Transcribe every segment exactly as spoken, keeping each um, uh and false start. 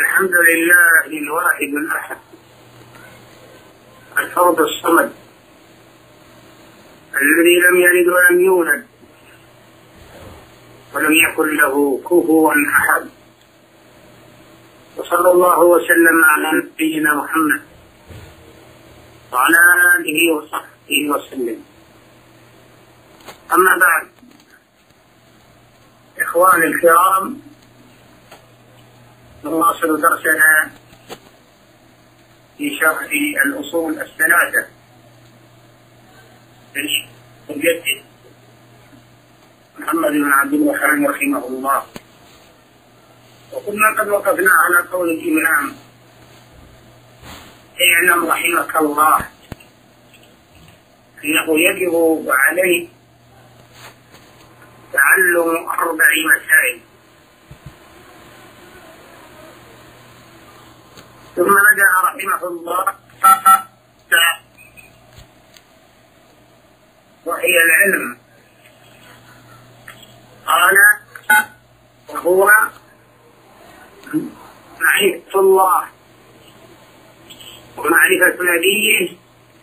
الحمد لله الواحد الأحد الفرد الصمد الذي لم يلد ولم يولد ولم يكن له كفوا أحد، وصلى الله وسلم على نبينا محمد وعلى آله وصحبه وسلم. أما بعد، إخواني الكرام، نواصل درسنا في شرح الأصول الثلاثة للمجدد محمد بن عبد الوهاب رحمه الله. وكنا قد وقفنا على قول الإمام: اعلم رحمك الله أنه يجب عليك تعلم أربع مسائل. ثم رجع رحمه الله وهي العلم، قال: وهو معرفة الله ومعرفة نبيه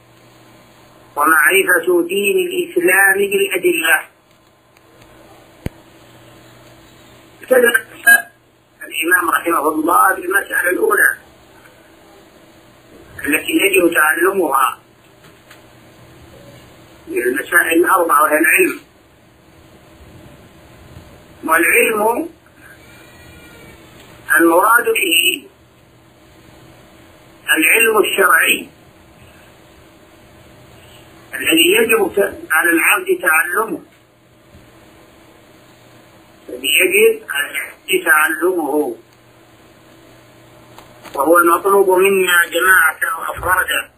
ومعرفة دين الإسلام بالأدلة. ابتدأ الإمام رحمه الله بالمسألة الأولى التي يجب تعلمها من المسائل الأربعة، وهي العلم. والعلم المراد به العلم الشرعي الذي يجب على العبد تعلمه، الذي يجب على العبد تعلمه، وهو المطلوب منا جماعة وأفرادا،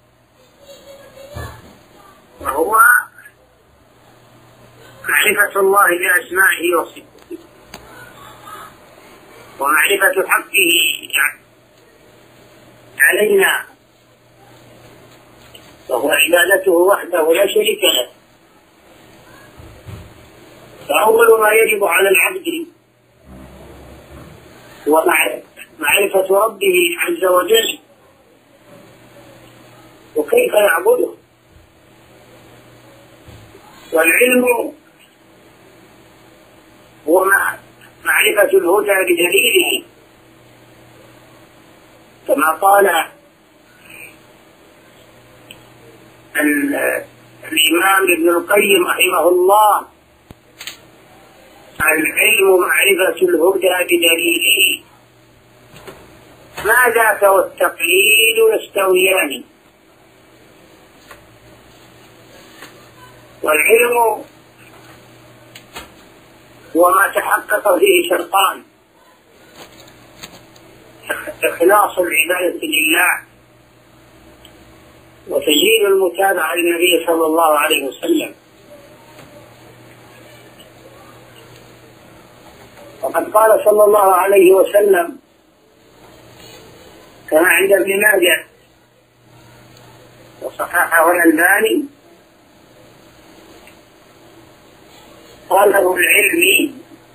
وهو معرفة الله بأسمائه وصفاته ومعرفة حقه علينا، وهو عبادته وحده لا شريك له. فأول ما يجب على العبد هو معرفة ربه عز وجل وكيف يعبده. والعلم هو معرفة الهدى بدليله، كما قال الإمام ابن القيم رحمه الله: العلم معرفة الهدى بدليله، ما ذاك والتقليد يستويان. والعلم هو ما تحقق فيه شرطان: إخلاص العبادة لله وتجريد المتابعة للنبي صلى الله عليه وسلم. وقد قال صلى الله عليه وسلم كما عند ابن ماجه وصححه الألباني: طلب العلم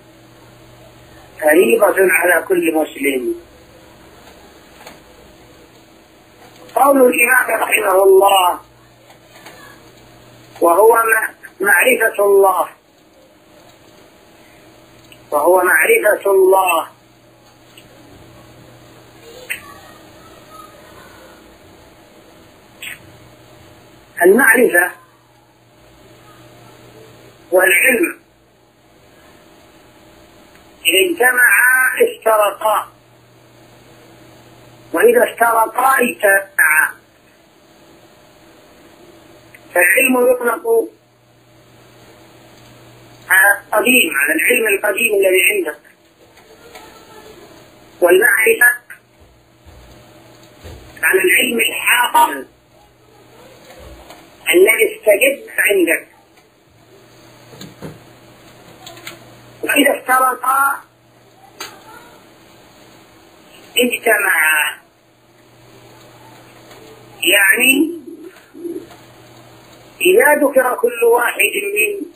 فريضة على كل مسلم. قول الإمام رحمه الله: وهو معرفة الله، وهو معرفة الله المعرفة والعلم إذا اجتمعا افترقا، وإذا افترقا اجتمعا. فالعلم يطلق على القديم، على العلم القديم الذي عندك، والمعرفة على العلم الحاضر الذي استجد عندك. وإذا افترقا اجتمعا، يعني إذا ذكر كل واحد من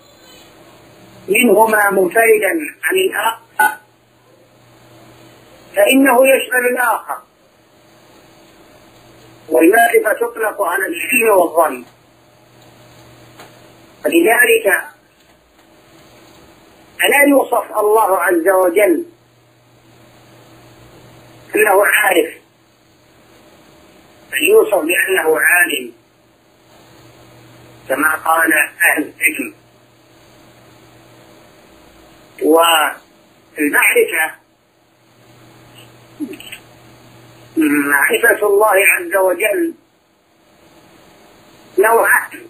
منهما منفردا عن الآخر فإنه يشمل الآخر، والمعرفة تطلق على العلم والظن. فلذلك ألا يوصف الله عز وجل أنه عارف، بل يوصف بأنه عالم كما قال أهل العلم. والمعرفة معرفة الله عز وجل نوعان: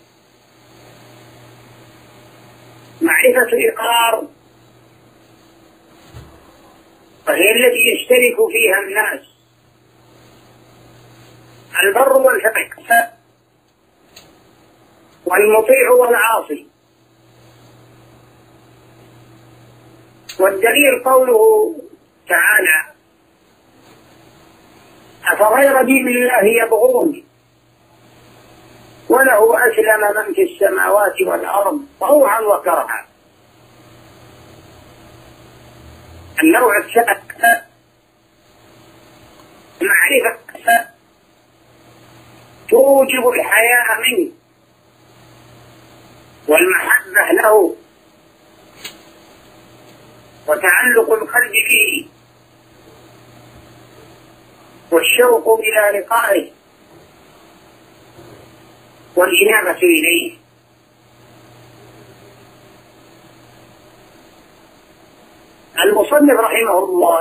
معرفة إقرار، وهي التي يشترك فيها الناس، البر والفاجر والمطيع والعاصي. والدليل قوله تعالى: أفغير دين الله يبغون وله أسلم من في السماوات والأرض طوعا وكرها. النوع الثالث معرفة توجب الحياء منه والمحبة له وتعلق القلب فيه والشوق إلى لقائه والإنابة إليه. المصنف رحمه الله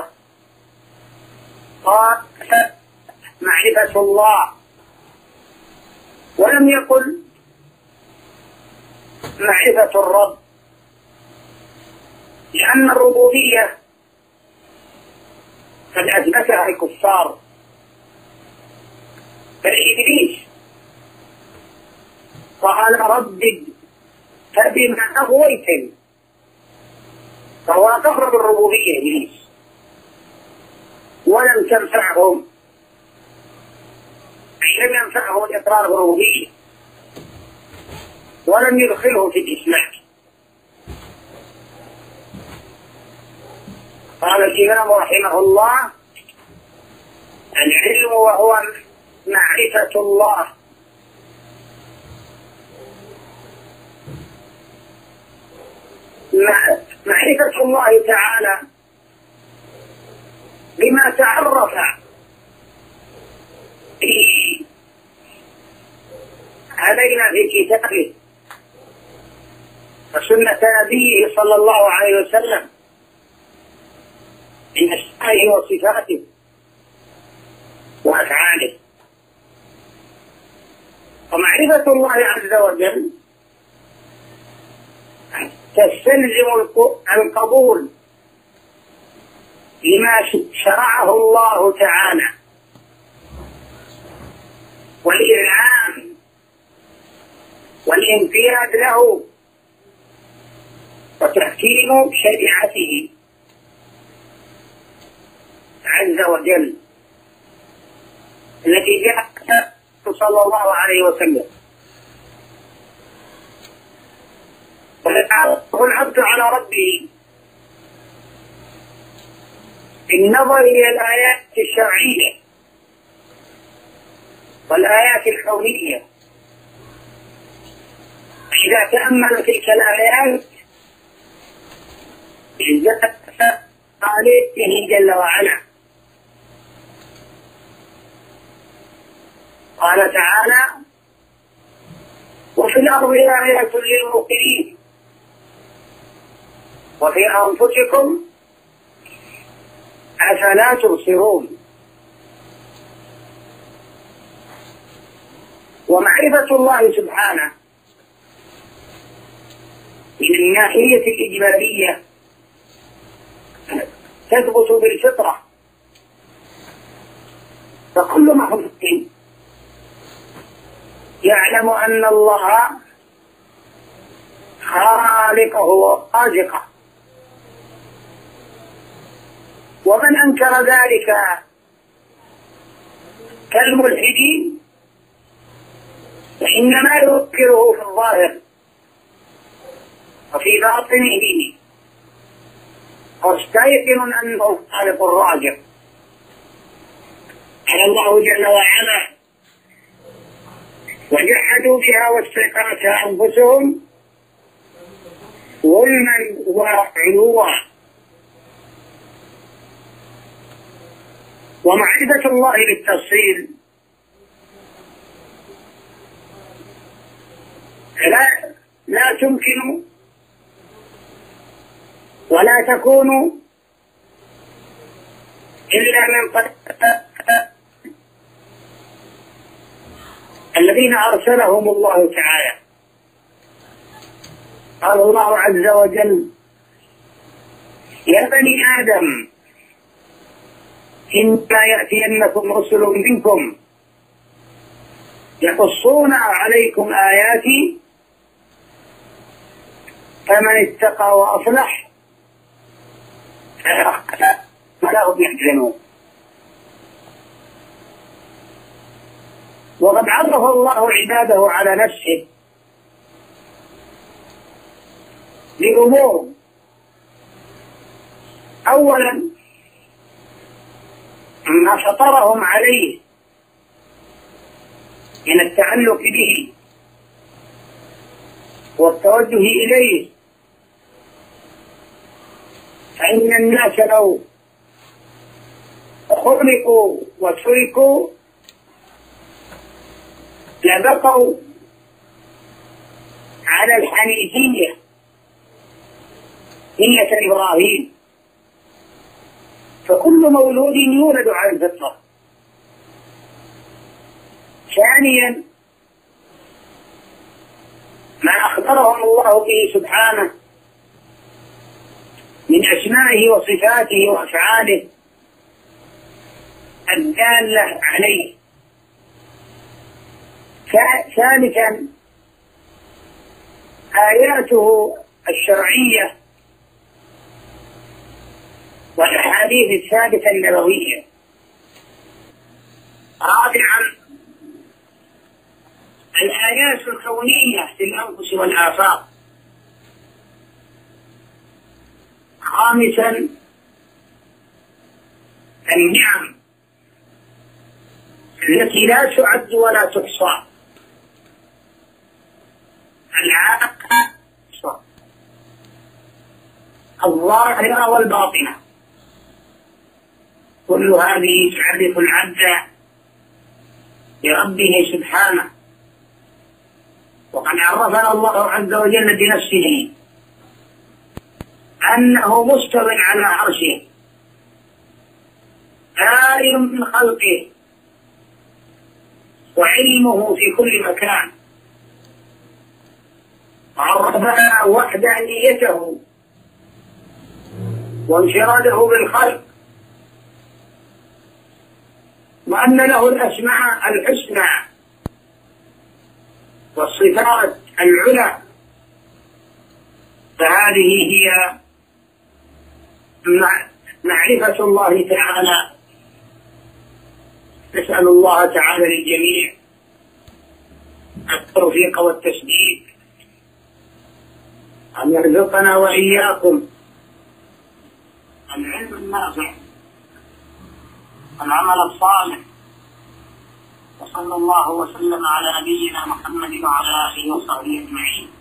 قال: معرفة الله، ولم يقل معرفة الرب، لأن الربوبية قد أثبتها الكفار كإبليس، قال: رب فبما أغويتني، فهو أقر بالربوبية إبليس، ولم تنفعهم، أي لم ينفعه الإقرار بالربوبية، ولم يدخله في الإسلام. قال الإمام رحمه الله: العلم وهو معرفة الله، معرفة الله تعالى بما تعرف به علينا في كتابه وسنة نبيه صلى الله عليه وسلم من أسمائه وصفاته وأفعاله. ومعرفة الله عز وجل تستلزم القبول لما شرعه الله تعالى والإذعان والانقياد له وتحكيم شريعته عز وجل التي جاءت صلى الله عليه وسلم. ويتعرف العبد على ربه بالنظر إلى الآيات الشرعية والآيات الكونية. إذا تأمل تلك الآيات ازداد عليه جل وعلا. قال تعالى: وفي الأرض آيات للموقنين وفي أنفسكم أفلا تبصرون. ومعرفة الله سبحانه من الناحية الإجمالية تثبت بالفطرة، فكل مخلوق يعلم أن الله خالقه ورازقه، ومن أنكر ذلك كالملحدين فإنما ينكره في الظاهر وفي باطنه مستيقن أنه خالق الرازق. الله جل وعلا وجحدوا بها واستيقنتها أنفسهم ظلما وعلوا. ومعرفة الله بالتفصيل لا لا تمكن ولا تكون إلا من قد الذين أرسلهم الله تعالى. قال الله عز وجل: يا بني آدم إما يأتينكم رسل منكم يقصون عليكم آياتي فمن اتقى وأصلح فلا هم يحزنون. وقد عرف الله عباده على نفسه بأمور: أولا ما فطرهم عليه من التعلق به والتوجه إليه، فإن الناس لو خلقوا وتركوا لبقوا على الحنيفية ملة إبراهيم، فكل مولود يولد على الفطرة. ثانيا ما أخبرهم الله به سبحانه من أسمائه وصفاته وأفعاله الدالة عليه. ثالثا آياته الشرعية والأحاديث الثابتة النبوية. رابعا الآيات الكونية في الأنفس والآفاق. خامسا النعم التي لا تعد ولا تحصى، العاقبة الظاهرة والباطنة، كل هذه تعرف العبد بربه سبحانه. وقد عرفنا الله عز وجل بنفسه أنه مستو على عرشه دائر من خلقه وعلمه في كل مكان. عرفنا وحدانيته وانفراده بالخلق، وأن له الأسماء الحسنى والصفات العلى. فهذه هي معرفة الله تعالى. نسأل الله تعالى للجميع التوفيق والتسديد، أن يرزقنا وإياكم العلم النافع والعمل الصالح. وصلى الله وسلم على نبينا محمد وعلى آله وصحبه أجمعين.